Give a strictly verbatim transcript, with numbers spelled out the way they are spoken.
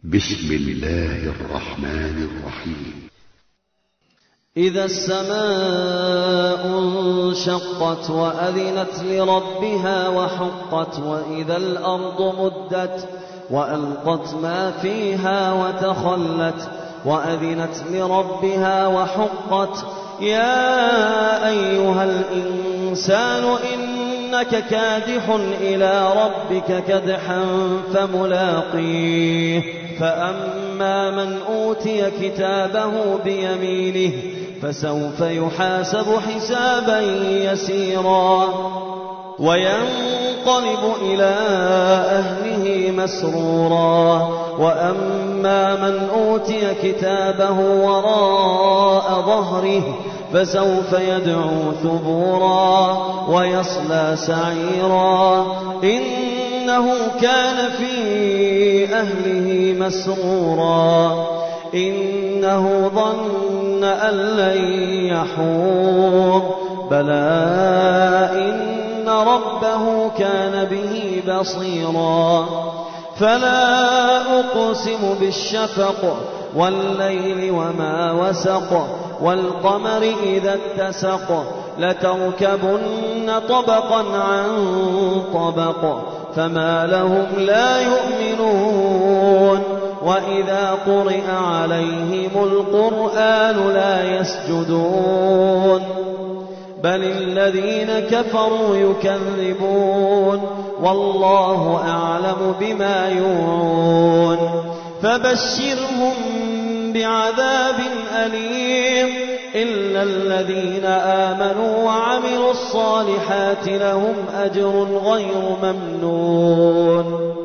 بسم الله الرحمن الرحيم. إذا السماء انشقت وأذنت لربها وحقت وإذا الأرض مدت وألقت ما فيها وتخلت وأذنت لربها وحقت يا أيها الإنسان إنك كادح إلى ربك كدحا فملاقيه فأما من أوتي كتابه بيمينه فسوف يحاسب حسابا يسيرا وينقلب إلى أهله مسرورا وأما من أوتي كتابه وراء ظهره فسوف يدعو ثبورا ويصلى سعيرا إنه كان في أهله مسرورا إنه ظن أن لن يحور بلى إن ربه كان به بصيرا فلا أقسم بالشفق والليل وما وسق والقمر إذا اتسق لتركبن طبقا عن طبق فما لهم لا يؤمنون وإذا قرئ عليهم القرآن لا يسجدون بل الذين كفروا يكذبون والله أعلم بما يوعون فبشرهم بعذاب أليم إلا الذين آمنوا وعملوا الصالحات لهم أجر غير ممنون